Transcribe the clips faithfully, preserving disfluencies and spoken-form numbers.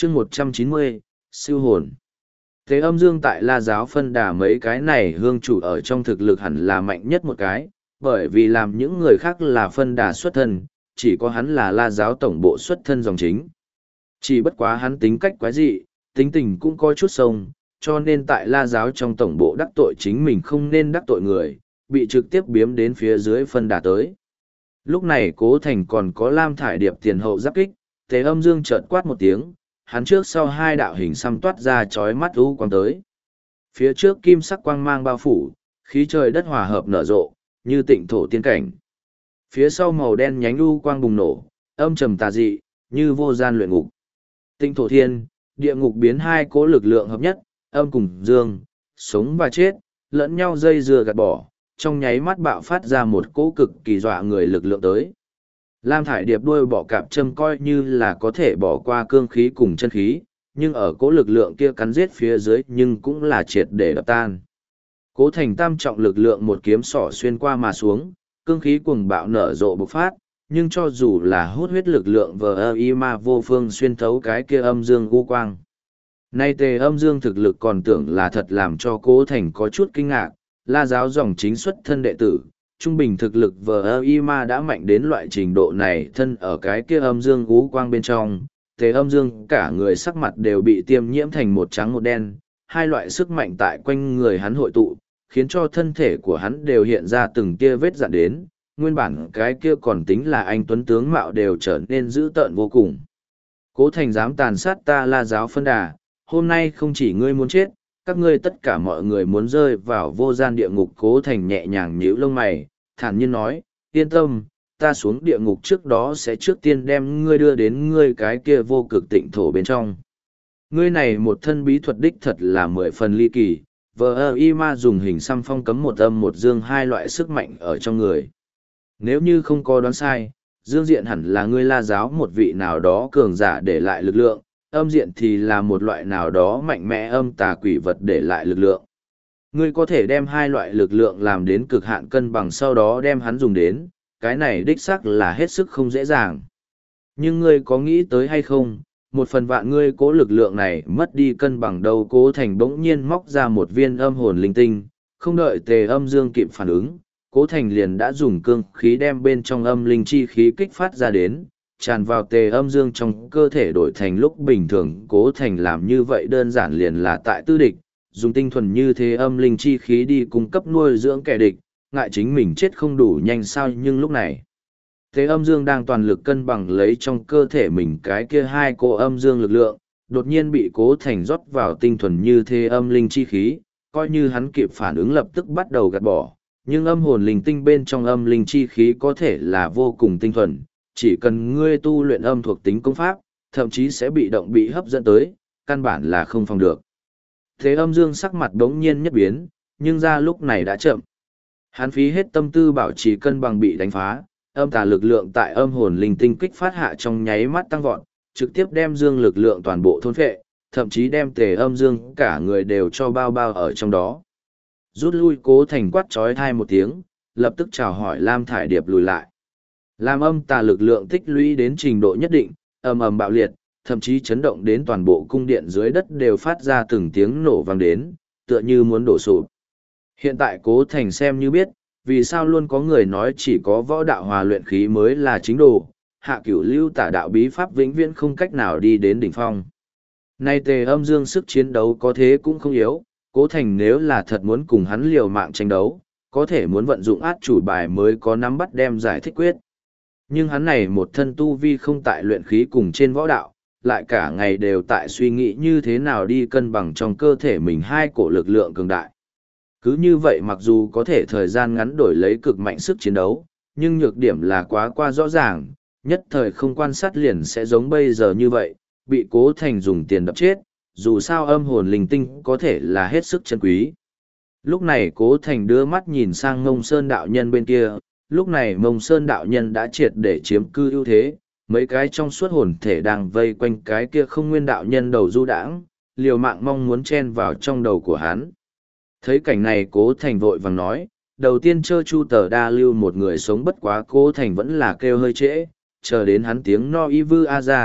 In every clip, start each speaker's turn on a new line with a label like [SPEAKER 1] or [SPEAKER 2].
[SPEAKER 1] chương một trăm chín mươi, siêu hồn. Thế âm dương tại La Giáo phân đà mấy cái này hương chủ ở trong thực lực hẳn là mạnh nhất một cái, bởi vì làm những người khác là phân đà xuất thân, chỉ có hắn là La Giáo tổng bộ xuất thân dòng chính. Chỉ bất quá hắn tính cách quái dị, tính tình cũng có chút sông, cho nên tại La Giáo trong tổng bộ đắc tội chính mình không nên đắc tội người, bị trực tiếp biếm đến phía dưới phân đà tới. Lúc này Cố Thành còn có Lam Thải Điệp tiền hậu giáp kích, Thế âm dương chợt quát một tiếng, hắn trước sau hai đạo hình xăm toát ra chói mắt u quang tới. Phía trước kim sắc quang mang bao phủ, khí trời đất hòa hợp nở rộ, như tịnh thổ tiên cảnh. Phía sau màu đen nhánh u quang bùng nổ, âm trầm tà dị, như vô gian luyện ngục. Tịnh thổ thiên, địa ngục biến hai cỗ lực lượng hợp nhất, âm cùng dương, sống và chết, lẫn nhau dây dưa gạt bỏ, trong nháy mắt bạo phát ra một cỗ cực kỳ dọa người lực lượng tới. Lam Thải Điệp đuôi bọ cạp châm coi như là có thể bỏ qua cương khí cùng chân khí, nhưng ở cỗ lực lượng kia cắn giết phía dưới nhưng cũng là triệt để đập tan. Cố Thành tam trọng lực lượng một kiếm sỏ xuyên qua mà xuống, cương khí cuồng bạo nở rộ bộc phát, nhưng cho dù là hút huyết lực lượng vờ y ma vô phương xuyên thấu cái kia âm dương u quang. Nay Tề âm dương thực lực còn tưởng là thật làm cho Cố Thành có chút kinh ngạc, La Giáo dòng chính xuất thân đệ tử, trung bình thực lực vờ y ma đã mạnh đến loại trình độ này thân ở cái kia âm dương u quang bên trong. Tề âm dương cả người sắc mặt đều bị tiêm nhiễm thành một trắng một đen, hai loại sức mạnh tại quanh người hắn hội tụ, khiến cho thân thể của hắn đều hiện ra từng tia vết dạn đến, nguyên bản cái kia còn tính là anh tuấn tướng mạo đều trở nên dữ tợn vô cùng. Cố Thành dám tàn sát ta La Giáo phân đà, hôm nay không chỉ ngươi muốn chết, các ngươi tất cả mọi người muốn rơi vào vô gian địa ngục. Cố Thành nhẹ nhàng nhíu lông mày, thản nhiên nói, yên tâm, ta xuống địa ngục trước đó sẽ trước tiên đem ngươi đưa đến ngươi cái kia vô cực tịnh thổ bên trong. Ngươi này một thân bí thuật đích thật là mười phần ly kỳ, vờ y ma dùng hình xăm phong cấm một âm một dương hai loại sức mạnh ở trong người. Nếu như không có đoán sai, dương diện hẳn là ngươi La Giáo một vị nào đó cường giả để lại lực lượng, âm diện thì là một loại nào đó mạnh mẽ âm tà quỷ vật để lại lực lượng. Ngươi có thể đem hai loại lực lượng làm đến cực hạn cân bằng sau đó đem hắn dùng đến, cái này đích xác là hết sức không dễ dàng. Nhưng ngươi có nghĩ tới hay không, một phần vạn ngươi cố lực lượng này mất đi cân bằng đâu. Cố Thành bỗng nhiên móc ra một viên âm hồn linh tinh, không đợi Tề âm dương kịp phản ứng, Cố Thành liền đã dùng cương khí đem bên trong âm linh chi khí kích phát ra đến, tràn vào Tề âm dương trong cơ thể đổi thành lúc bình thường. Cố Thành làm như vậy đơn giản liền là tại tư địch, dùng tinh thuần như thế âm linh chi khí đi cung cấp nuôi dưỡng kẻ địch, ngại chính mình chết không đủ nhanh sao. Nhưng lúc này, Tề âm dương đang toàn lực cân bằng lấy trong cơ thể mình cái kia hai cỗ âm dương lực lượng, đột nhiên bị Cố Thành rót vào tinh thuần như thế âm linh chi khí, coi như hắn kịp phản ứng lập tức bắt đầu gạt bỏ. Nhưng âm hồn linh tinh bên trong âm linh chi khí có thể là vô cùng tinh thuần, chỉ cần ngươi tu luyện âm thuộc tính công pháp, thậm chí sẽ bị động bị hấp dẫn tới, căn bản là không phòng được. Thế âm dương sắc mặt đống nhiên nhất biến, nhưng ra lúc này đã chậm. Hắn phí hết tâm tư bảo trì cân bằng bị đánh phá, âm tà lực lượng tại âm hồn linh tinh kích phát hạ trong nháy mắt tăng vọt, trực tiếp đem dương lực lượng toàn bộ thôn phệ, thậm chí đem Tề âm dương cả người đều cho bao bao ở trong đó. Rút lui. Cố Thành quát trói thai một tiếng, lập tức chào hỏi Lam Thải Điệp lùi lại. Làm âm tà lực lượng tích lũy đến trình độ nhất định, ầm ầm bạo liệt, thậm chí chấn động đến toàn bộ cung điện dưới đất đều phát ra từng tiếng nổ vang đến, tựa như muốn đổ sụp. Hiện tại Cố Thành xem như biết, vì sao luôn có người nói chỉ có võ đạo hòa luyện khí mới là chính đồ, hạ cửu lưu tả đạo bí pháp vĩnh viễn không cách nào đi đến đỉnh phong. Nay Tề âm dương sức chiến đấu có thế cũng không yếu, Cố Thành nếu là thật muốn cùng hắn liều mạng tranh đấu, có thể muốn vận dụng át chủ bài mới có nắm bắt đem giải thích quyết. Nhưng hắn này một thân tu vi không tại luyện khí cùng trên võ đạo, lại cả ngày đều tại suy nghĩ như thế nào đi cân bằng trong cơ thể mình hai cổ lực lượng cường đại. Cứ như vậy mặc dù có thể thời gian ngắn đổi lấy cực mạnh sức chiến đấu, nhưng nhược điểm là quá qua rõ ràng, nhất thời không quan sát liền sẽ giống bây giờ như vậy, bị Cố Thành dùng tiền đập chết, dù sao âm hồn linh tinh có thể là hết sức chân quý. Lúc này Cố Thành đưa mắt nhìn sang Mông Sơn đạo nhân bên kia, lúc này Mông Sơn đạo nhân đã triệt để chiếm cư ưu thế, mấy cái trong suốt hồn thể đang vây quanh cái kia không nguyên đạo nhân đầu du đãng, liều mạng mong muốn chen vào trong đầu của hắn. Thấy cảnh này Cố Thành vội vàng nói, đầu tiên chơ chu tờ đa lưu một người sống bất quá. Cố Thành vẫn là kêu hơi trễ, chờ đến hắn tiếng no y vư a ra,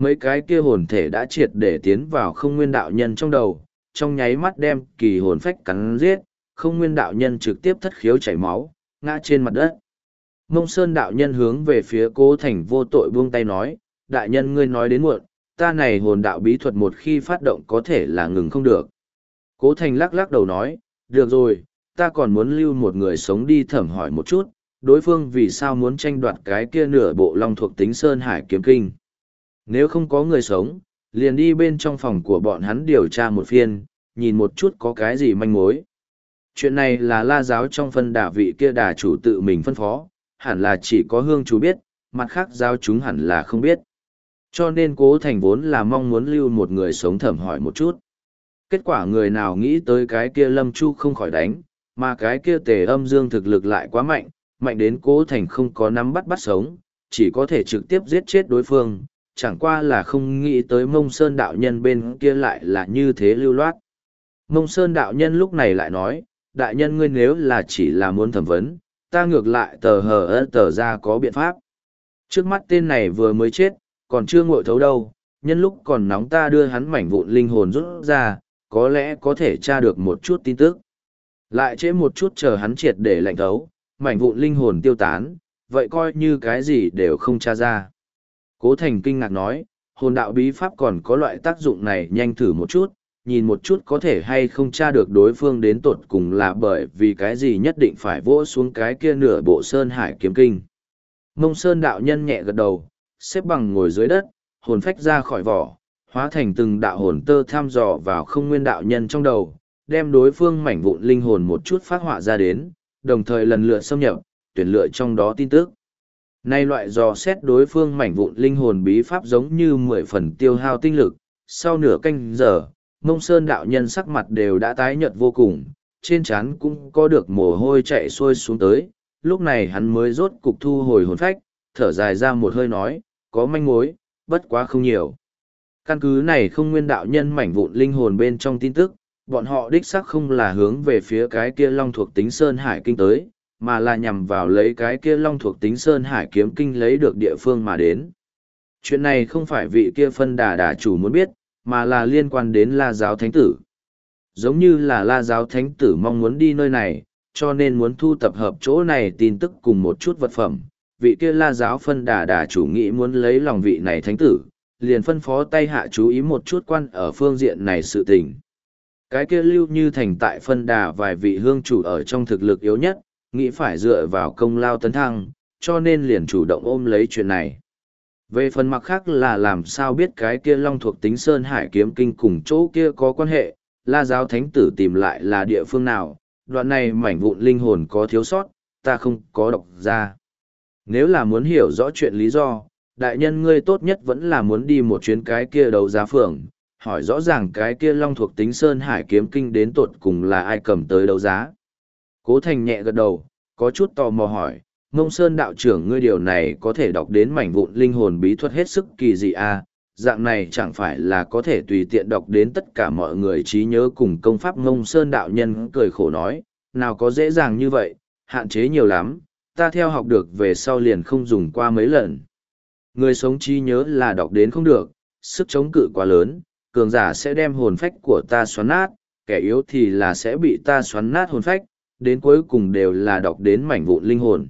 [SPEAKER 1] Mấy cái kia hồn thể đã triệt để tiến vào không nguyên đạo nhân trong đầu, trong nháy mắt đem kỳ hồn phách cắn giết, không nguyên đạo nhân trực tiếp thất khiếu chảy máu, ngã trên mặt đất. Mông Sơn đạo nhân hướng về phía Cố Thành vô tội buông tay nói, đại nhân ngươi nói đến muộn, ta này hồn đạo bí thuật một khi phát động có thể là ngừng không được. Cố Thành lắc lắc đầu nói, được rồi, ta còn muốn lưu một người sống đi thẩm hỏi một chút, đối phương vì sao muốn tranh đoạt cái kia nửa bộ long thuộc tính Sơn Hải kiếm kinh. Nếu không có người sống, liền đi bên trong phòng của bọn hắn điều tra một phiên, nhìn một chút có cái gì manh mối. Chuyện này là la giáo trong phân đà vị kia đà chủ tự mình phân phó, hẳn là chỉ có hương chủ biết, mặt khác giáo chúng hẳn là không biết. Cho nên Cố Thành vốn là mong muốn lưu một người sống thẩm hỏi một chút. Kết quả người nào nghĩ tới cái kia Lâm Chu không khỏi đánh, mà cái kia Tề Âm Dương thực lực lại quá mạnh, mạnh đến Cố Thành không có nắm bắt bắt sống, chỉ có thể trực tiếp giết chết đối phương, chẳng qua là không nghĩ tới Mông Sơn đạo nhân bên kia lại là như thế lưu loát. Mông Sơn đạo nhân lúc này lại nói, đại nhân ngươi nếu là chỉ là muốn thẩm vấn, ta ngược lại tờ hờ ơ tờ ra có biện pháp. Trước mắt tên này vừa mới chết, còn chưa ngội thấu đâu, nhân lúc còn nóng ta đưa hắn mảnh vụn linh hồn rút ra, có lẽ có thể tra được một chút tin tức. Lại trễ một chút chờ hắn triệt để lạnh thấu, mảnh vụn linh hồn tiêu tán, vậy coi như cái gì đều không tra ra. Cố Thành kinh ngạc nói, hồn đạo bí pháp còn có loại tác dụng này, nhanh thử một chút, nhìn một chút có thể hay không tra được đối phương đến tột cùng là bởi vì cái gì nhất định phải vỗ xuống cái kia nửa bộ Sơn Hải kiếm kinh. Mông Sơn đạo nhân nhẹ gật đầu, xếp bằng ngồi dưới đất, hồn phách ra khỏi vỏ, hóa thành từng đạo hồn tơ tham dò vào không nguyên đạo nhân trong đầu, đem đối phương mảnh vụn linh hồn một chút phát họa ra đến, đồng thời lần lượt xâm nhập, tuyển lựa trong đó tin tức. Nay loại dò xét đối phương mảnh vụn linh hồn bí pháp giống như mười phần tiêu hao tinh lực, sau nửa canh giờ, Mông Sơn đạo nhân sắc mặt đều đã tái nhợt vô cùng, trên trán cũng có được mồ hôi chạy xuôi xuống tới, lúc này hắn mới rốt cục thu hồi hồn phách, thở dài ra một hơi nói, có manh mối, bất quá không nhiều. Căn cứ này không nguyên đạo nhân mảnh vụn linh hồn bên trong tin tức, bọn họ đích xác không là hướng về phía cái kia long thuộc tính Sơn Hải kinh tới, mà là nhằm vào lấy cái kia long thuộc tính Sơn Hải kiếm kinh lấy được địa phương mà đến. Chuyện này không phải vị kia phân đà đà chủ muốn biết, mà là liên quan đến La Giáo Thánh Tử. Giống như là La Giáo Thánh Tử mong muốn đi nơi này, cho nên muốn thu tập hợp chỗ này tin tức cùng một chút vật phẩm. Vị kia La Giáo phân đà đà chủ nghĩ muốn lấy lòng vị này Thánh Tử, liền phân phó tay hạ chú ý một chút quan ở phương diện này sự tình. Cái kia Lưu Như Thành tại phân đà vài vị hương chủ ở trong thực lực yếu nhất, nghĩ phải dựa vào công lao tấn thăng, cho nên liền chủ động ôm lấy chuyện này. Về phần mặt khác là làm sao biết cái kia long thuộc tính Sơn Hải kiếm kinh cùng chỗ kia có quan hệ, La Giáo Thánh Tử tìm lại là địa phương nào, đoạn này mảnh vụn linh hồn có thiếu sót, ta không có đọc ra. Nếu là muốn hiểu rõ chuyện lý do, đại nhân ngươi tốt nhất vẫn là muốn đi một chuyến cái kia đấu giá phường, hỏi rõ ràng cái kia long thuộc tính Sơn Hải kiếm kinh đến tột cùng là ai cầm tới đấu giá. Cố Thành nhẹ gật đầu, có chút tò mò hỏi, Mông Sơn đạo trưởng ngươi điều này có thể đọc đến mảnh vụn linh hồn bí thuật hết sức kỳ dị à, dạng này chẳng phải là có thể tùy tiện đọc đến tất cả mọi người trí nhớ cùng công pháp. Mông Sơn đạo nhân cười khổ nói, nào có dễ dàng như vậy, hạn chế nhiều lắm, ta theo học được về sau liền không dùng qua mấy lần. Người sống trí nhớ là đọc đến không được, sức chống cự quá lớn, cường giả sẽ đem hồn phách của ta xoắn nát, kẻ yếu thì là sẽ bị ta xoắn nát hồn phách, đến cuối cùng đều là đọc đến mảnh vụn linh hồn.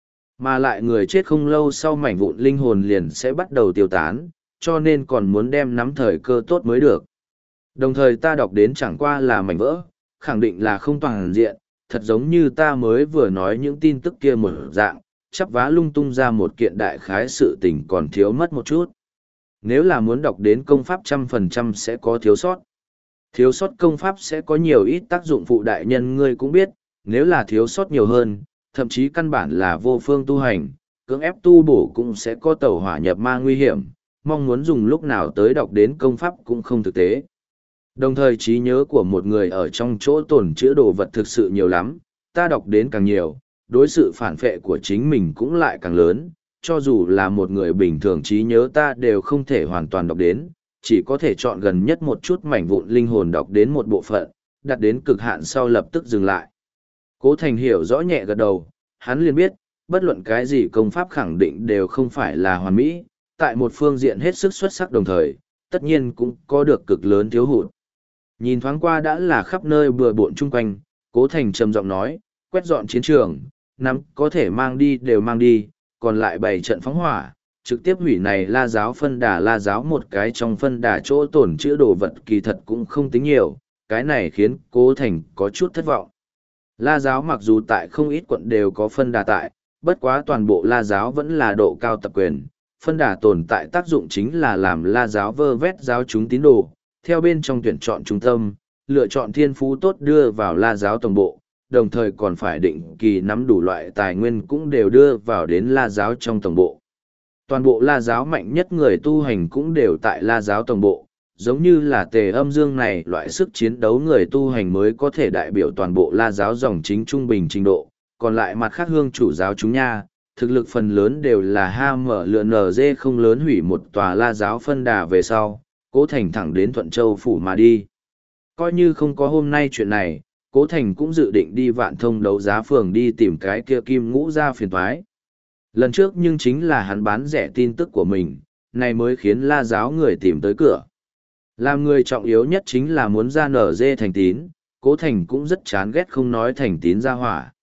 [SPEAKER 1] Mà lại người chết không lâu sau mảnh vụn linh hồn liền sẽ bắt đầu tiêu tán, cho nên còn muốn đem nắm thời cơ tốt mới được. Đồng thời ta đọc đến chẳng qua là mảnh vỡ, khẳng định là không toàn diện, thật giống như ta mới vừa nói những tin tức kia một dạng, chắp vá lung tung ra một kiện đại khái sự tình còn thiếu mất một chút. Nếu là muốn đọc đến công pháp trăm phần trăm sẽ có thiếu sót. Thiếu sót công pháp sẽ có nhiều ít tác dụng phụ, đại nhân ngươi cũng biết, nếu là thiếu sót nhiều hơn, thậm chí căn bản là vô phương tu hành, cưỡng ép tu bổ cũng sẽ có tẩu hỏa nhập ma nguy hiểm, mong muốn dùng lúc nào tới đọc đến công pháp cũng không thực tế. Đồng thời trí nhớ của một người ở trong chỗ tồn chữa đồ vật thực sự nhiều lắm, ta đọc đến càng nhiều, đối sự phản phệ của chính mình cũng lại càng lớn, cho dù là một người bình thường trí nhớ ta đều không thể hoàn toàn đọc đến, chỉ có thể chọn gần nhất một chút mảnh vụn linh hồn đọc đến một bộ phận, đặt đến cực hạn sau lập tức dừng lại. Cố Thành hiểu rõ nhẹ gật đầu, hắn liền biết, bất luận cái gì công pháp khẳng định đều không phải là hoàn mỹ, tại một phương diện hết sức xuất sắc đồng thời, tất nhiên cũng có được cực lớn thiếu hụt. Nhìn thoáng qua đã là khắp nơi bừa bộn chung quanh, Cố Thành trầm giọng nói, quét dọn chiến trường, nắm có thể mang đi đều mang đi, còn lại bày trận phóng hỏa, trực tiếp hủy này la giáo phân đà la giáo một cái trong phân đà chỗ tổn chữa đồ vật kỳ thật cũng không tính nhiều, cái này khiến Cố Thành có chút thất vọng. La giáo mặc dù tại không ít quận đều có phân đà tại, bất quá toàn bộ la giáo vẫn là độ cao tập quyền, phân đà tồn tại tác dụng chính là làm la giáo vơ vét giáo chúng tín đồ, theo bên trong tuyển chọn trung tâm, lựa chọn thiên phú tốt đưa vào la giáo tổng bộ, đồng thời còn phải định kỳ nắm đủ loại tài nguyên cũng đều đưa vào đến la giáo trong tổng bộ. Toàn bộ la giáo mạnh nhất người tu hành cũng đều tại la giáo tổng bộ, giống như là Tề Âm Dương này loại sức chiến đấu người tu hành mới có thể đại biểu toàn bộ la giáo dòng chính trung bình trình độ, còn lại mặt khác hương chủ giáo chúng nha, thực lực phần lớn đều là ha mở lựa nở dê không lớn hủy một tòa la giáo phân đà về sau, Cố Thành thẳng đến Thuận Châu Phủ mà đi. Coi như không có hôm nay chuyện này, Cố Thành cũng dự định đi Vạn Thông đấu giá phường đi tìm cái kia kim ngũ ra phiền thoái. Lần trước nhưng chính là hắn bán rẻ tin tức của mình, này mới khiến la giáo người tìm tới cửa. Làm người trọng yếu nhất chính là muốn ra nở dê thành tín, Cố Thành cũng rất chán ghét không nói thành tín ra hỏa.